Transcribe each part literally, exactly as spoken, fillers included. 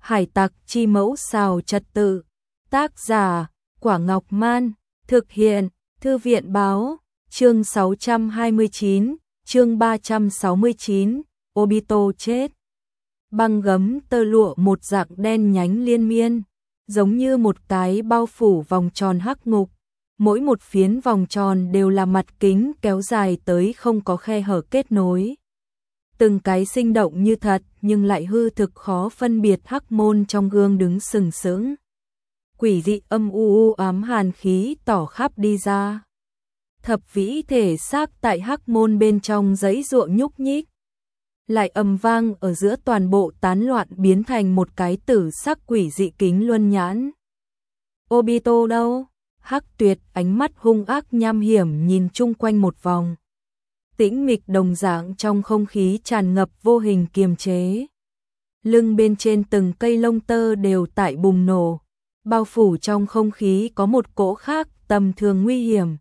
Hải tặc chi mẫu xào trật tự. Tác giả Quả Ngọc Man. Thực hiện Thư viện báo. Chương sáu trăm hai mươi chín, chương ba trăm sáu mươi chín, Obito chết. Băng gấm tơ lụa một dạng đen nhánh liên miên, giống như một cái bao phủ vòng tròn hắc ngục. Mỗi một phiến vòng tròn đều là mặt kính kéo dài tới không có khe hở kết nối. Từng cái sinh động như thật nhưng lại hư thực khó phân biệt hắc môn trong gương đứng sừng sững. Quỷ dị âm u u ám hàn khí tỏ khắp đi ra. Thập vĩ thể xác tại hắc môn bên trong giấy ruộng nhúc nhích. Lại ầm vang ở giữa toàn bộ tán loạn biến thành một cái tử sắc quỷ dị kính luân nhãn. Obito đâu? Hắc Tuyệt ánh mắt hung ác nham hiểm nhìn chung quanh một vòng. Tĩnh mịch đồng dạng trong không khí tràn ngập vô hình kiềm chế. Lưng bên trên từng cây lông tơ đều tại bùng nổ, bao phủ trong không khí có một cỗ khác tầm thường nguy hiểm.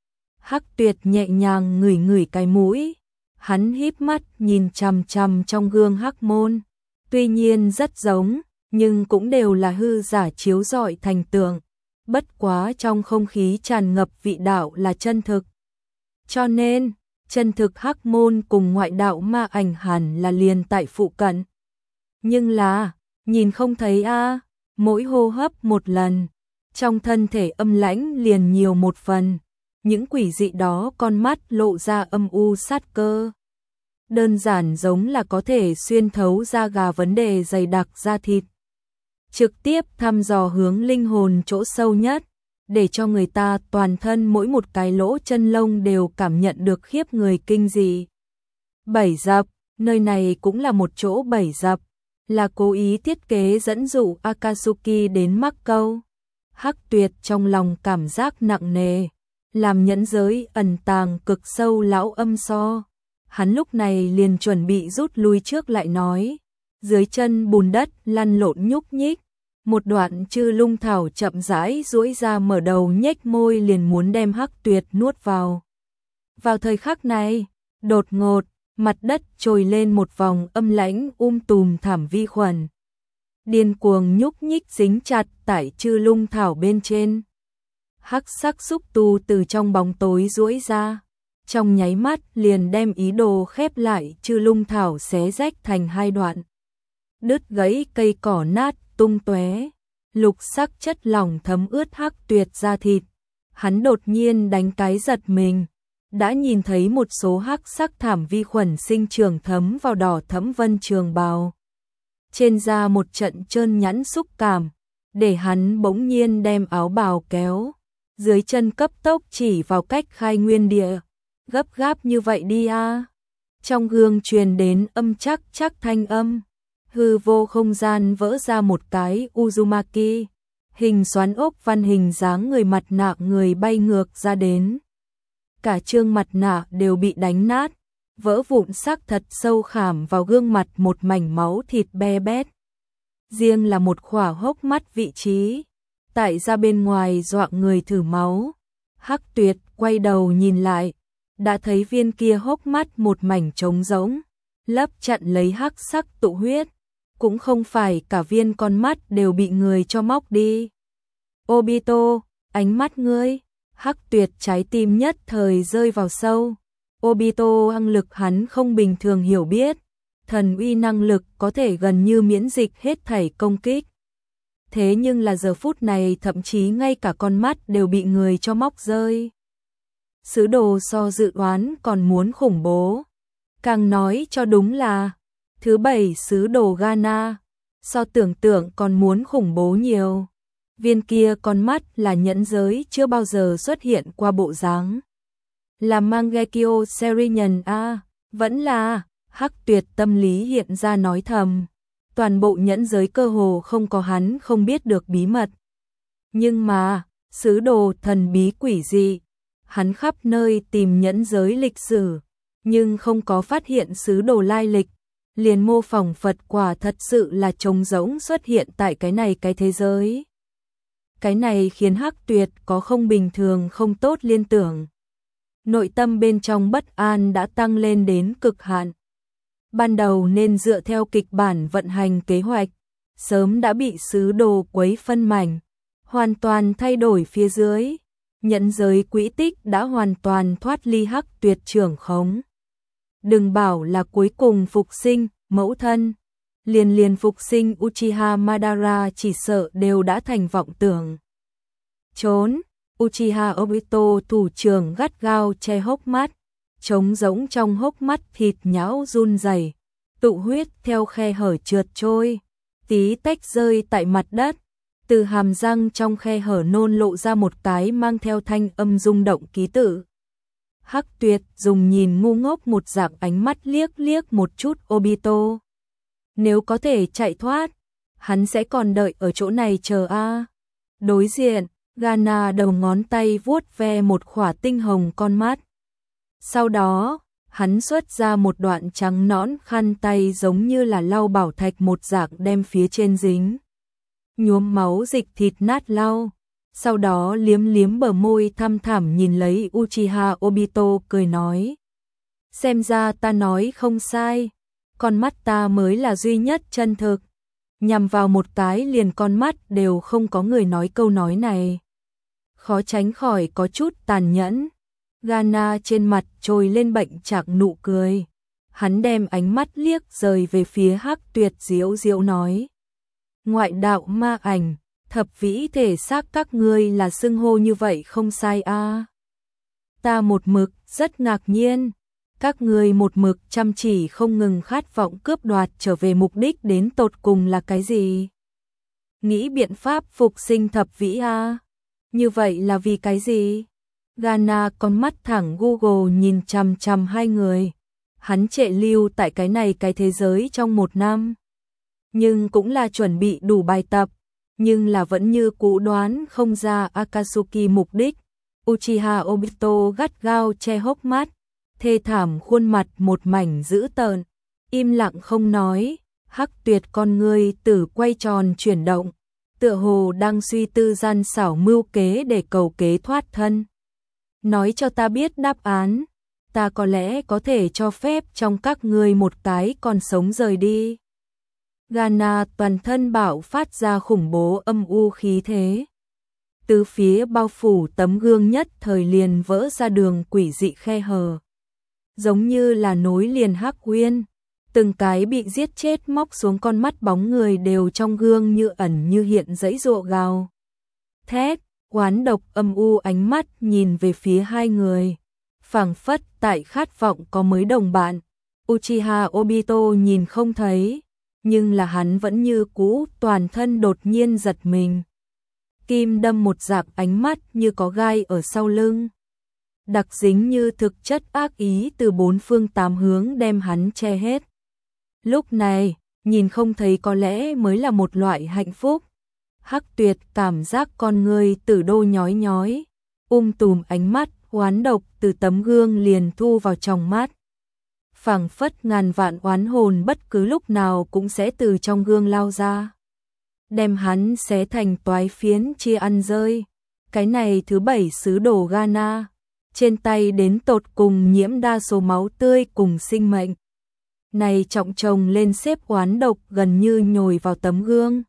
Hắc Tuyệt nhẹ nhàng ngửi ngửi cái mũi, hắn híp mắt nhìn chằm chằm trong gương hắc môn. Tuy nhiên rất giống, nhưng cũng đều là hư giả chiếu rọi thành tượng. Bất quá trong không khí tràn ngập vị đạo là chân thực. Cho nên, chân thực hắc môn cùng ngoại đạo ma ảnh hẳn là liền tại phụ cận. Nhưng là, nhìn không thấy a, mỗi hô hấp một lần, trong thân thể âm lãnh liền nhiều một phần. Những quỷ dị đó con mắt lộ ra âm u sát cơ. Đơn giản giống là có thể xuyên thấu da gà vấn đề dày đặc da thịt. Trực tiếp thăm dò hướng linh hồn chỗ sâu nhất, để cho người ta toàn thân mỗi một cái lỗ chân lông đều cảm nhận được khiếp người kinh dị. Bẫy dập, nơi này cũng là một chỗ bẫy dập, là cố ý thiết kế dẫn dụ Akatsuki đến mắc câu. Hắc Tuyệt trong lòng cảm giác nặng nề, làm nhẫn giới ẩn tàng cực sâu lão âm so. Hắn lúc này liền chuẩn bị rút lui trước lại nói. Dưới chân bùn đất lăn lộn nhúc nhích, một đoạn chư lung thảo chậm rãi duỗi ra mở đầu nhếch môi liền muốn đem Hắc Tuyệt nuốt vào. Vào thời khắc này, đột ngột, mặt đất trồi lên một vòng âm lãnh um tùm thảm vi khuẩn. Điên cuồng nhúc nhích dính chặt tại chư lung thảo bên trên. Hắc sắc xúc tu từ trong bóng tối duỗi ra, trong nháy mắt liền đem ý đồ khép lại chư lung thảo xé rách thành hai đoạn. Đứt gãy cây cỏ nát tung tóe, lục sắc chất lỏng thấm ướt Hắc Tuyệt da thịt. Hắn đột nhiên đánh cái giật mình, đã nhìn thấy một số hắc sắc thảm vi khuẩn sinh trưởng thấm vào đỏ thẫm vân trường bào. Trên da một trận trơn nhẵn xúc cảm, để hắn bỗng nhiên đem áo bào kéo, dưới chân cấp tốc chỉ vào cách khai nguyên địa. Gấp gáp như vậy đi a. Trong gương truyền đến âm chắc chắc thanh âm. Hư vô không gian vỡ ra một cái Uzumaki, hình xoắn ốc văn hình dáng người mặt nạ người bay ngược ra đến. Cả trương mặt nạ đều bị đánh nát, vỡ vụn sắc thật sâu khảm vào gương mặt một mảnh máu thịt be bét. Riêng là một khỏa hốc mắt vị trí, tại ra bên ngoài dọa người thử máu. Hắc Tuyệt quay đầu nhìn lại, đã thấy viên kia hốc mắt một mảnh trống rỗng, lấp chặn lấy hắc sắc tụ huyết. Cũng không phải cả viên con mắt đều bị người cho móc đi. Obito, ánh mắt ngươi. Hắc Tuyệt trái tim nhất thời rơi vào sâu. Obito năng lực hắn không bình thường hiểu biết. Thần uy năng lực có thể gần như miễn dịch hết thảy công kích. Thế nhưng là giờ phút này thậm chí ngay cả con mắt đều bị người cho móc rơi. Sứ đồ so dự đoán còn muốn khủng bố. Càng nói cho đúng là thứ bảy sứ đồ Ghana, so tưởng tượng còn muốn khủng bố nhiều. Viên kia con mắt là nhẫn giới chưa bao giờ xuất hiện qua bộ dáng. Là Mangekyo Serinhân a, vẫn là. Hắc Tuyệt tâm lý hiện ra nói thầm. Toàn bộ nhẫn giới cơ hồ không có hắn không biết được bí mật. Nhưng mà, sứ đồ thần bí quỷ dị, hắn khắp nơi tìm nhẫn giới lịch sử, nhưng không có phát hiện sứ đồ lai lịch. Liền mô phỏng Phật quả thật sự là trống rỗng xuất hiện tại cái này cái thế giới. Cái này khiến Hắc Tuyệt có không bình thường không tốt liên tưởng. Nội tâm bên trong bất an đã tăng lên đến cực hạn. Ban đầu nên dựa theo kịch bản vận hành kế hoạch, sớm đã bị sứ đồ quấy phân mảnh, hoàn toàn thay đổi phía dưới. Nhẫn giới quỹ tích đã hoàn toàn thoát ly Hắc Tuyệt trưởng khống. Đừng bảo là cuối cùng phục sinh, mẫu thân, liền liền phục sinh Uchiha Madara chỉ sợ đều đã thành vọng tưởng. Trốn, Uchiha Obito thủ trưởng gắt gao che hốc mắt, trống rỗng trong hốc mắt thịt nhão run rẩy, tụ huyết theo khe hở trượt trôi, tí tách rơi tại mặt đất. Từ hàm răng trong khe hở nôn lộ ra một cái mang theo thanh âm rung động ký tự. Hắc Tuyệt dùng nhìn ngu ngốc một dạng ánh mắt liếc liếc một chút Obito. Nếu có thể chạy thoát, hắn sẽ còn đợi ở chỗ này chờ a. Đối diện, Gana đầu ngón tay vuốt ve một khỏa tinh hồng con mắt. Sau đó, hắn xuất ra một đoạn trắng nõn khăn tay giống như là lau bảo thạch một dạng đem phía trên dính nhuốm máu dịch thịt nát lau. Sau đó liếm liếm bờ môi thăm thẳm nhìn lấy Uchiha Obito cười nói. Xem ra ta nói không sai, con mắt ta mới là duy nhất chân thực. Nhằm vào một cái liền con mắt đều không có người nói câu nói này. Khó tránh khỏi có chút tàn nhẫn. Gana trên mặt trồi lên bệnh trạng nụ cười. Hắn đem ánh mắt liếc rời về phía Hắc Tuyệt diễu diễu nói. Ngoại đạo ma ảnh, thập vĩ thể xác các ngươi là xưng hô như vậy không sai a. À. Ta một mực rất ngạc nhiên, các ngươi một mực chăm chỉ không ngừng khát vọng cướp đoạt trở về mục đích đến tột cùng là cái gì? Nghĩ biện pháp phục sinh thập vĩ a. À. Như vậy là vì cái gì? Gana con mắt thẳng Google nhìn chằm chằm hai người. Hắn trệ lưu tại cái này cái thế giới trong một năm. Nhưng cũng là chuẩn bị đủ bài tập, nhưng là vẫn như cũ đoán không ra Akatsuki mục đích. Uchiha Obito gắt gao che hốc mắt, thê thảm khuôn mặt một mảnh dữ tợn, im lặng không nói. Hắc Tuyệt con ngươi tử quay tròn chuyển động, tựa hồ đang suy tư gian xảo mưu kế để cầu kế thoát thân. Nói cho ta biết đáp án, ta có lẽ có thể cho phép trong các ngươi một cái còn sống rời đi. Gana toàn thân bạo phát ra khủng bố âm u khí thế. Từ phía bao phủ tấm gương nhất thời liền vỡ ra đường quỷ dị khe hở. Giống như là nối liền hắc uyên. Từng cái bị giết chết móc xuống con mắt bóng người đều trong gương như ẩn như hiện giãy giụa gào thét, oán độc âm u ánh mắt nhìn về phía hai người. Phảng phất tại khát vọng có mới đồng bạn. Uchiha Obito nhìn không thấy, nhưng là hắn vẫn như cũ toàn thân đột nhiên giật mình. Kim đâm một dạng ánh mắt như có gai ở sau lưng. Đặc dính như thực chất ác ý từ bốn phương tám hướng đem hắn che hết. Lúc này, nhìn không thấy có lẽ mới là một loại hạnh phúc. Hắc Tuyệt cảm giác con người tử đô nhói nhói, um tùm ánh mắt oán độc từ tấm gương liền thu vào trong mắt. Phảng phất ngàn vạn oán hồn bất cứ lúc nào cũng sẽ từ trong gương lao ra, đem hắn xé thành toái phiến chia ăn rơi. Cái này thứ bảy sứ đồ Gana, trên tay đến tột cùng nhiễm đa số máu tươi cùng sinh mệnh. Này trọng chồng lên xếp oán độc gần như nhồi vào tấm gương.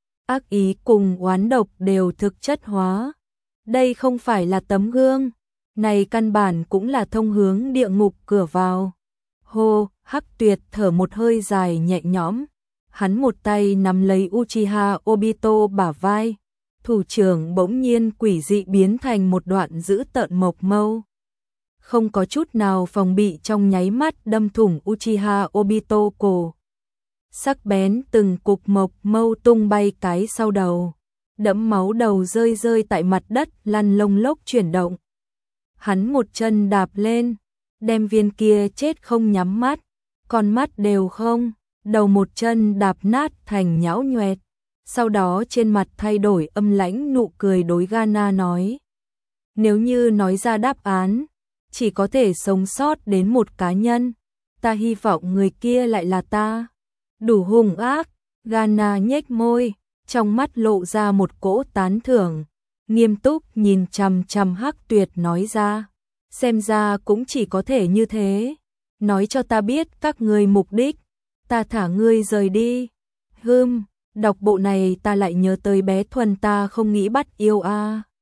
Ác ý cùng oán độc đều thực chất hóa. Đây không phải là tấm gương, này căn bản cũng là thông hướng địa ngục cửa vào. Hô, Hắc Tuyệt thở một hơi dài nhẹ nhõm. Hắn một tay nắm lấy Uchiha Obito bả vai. Thủ trưởng bỗng nhiên quỷ dị biến thành một đoạn dữ tợn mộc mâu. Không có chút nào phòng bị trong nháy mắt đâm thủng Uchiha Obito cổ. Sắc bén từng cục mộc mâu tung bay cái sau đầu. Đẫm máu đầu rơi rơi tại mặt đất lăn lông lốc chuyển động. Hắn một chân đạp lên, đem viên kia chết không nhắm mắt, con mắt đều không, đầu một chân đạp nát thành nhão nhoẹt. Sau đó trên mặt thay đổi âm lãnh nụ cười đối Gana nói. Nếu như nói ra đáp án, chỉ có thể sống sót đến một cá nhân, ta hy vọng người kia lại là ta. Đủ hung ác, Gana nhếch môi, trong mắt lộ ra một cỗ tán thưởng, nghiêm túc nhìn chằm chằm Hắc Tuyệt nói ra. Xem ra cũng chỉ có thể như thế. Nói cho ta biết các ngươi mục đích, ta thả ngươi rời đi. Hừm, Đọc bộ này ta lại nhớ tới bé Thuần, ta không nghĩ bắt yêu a.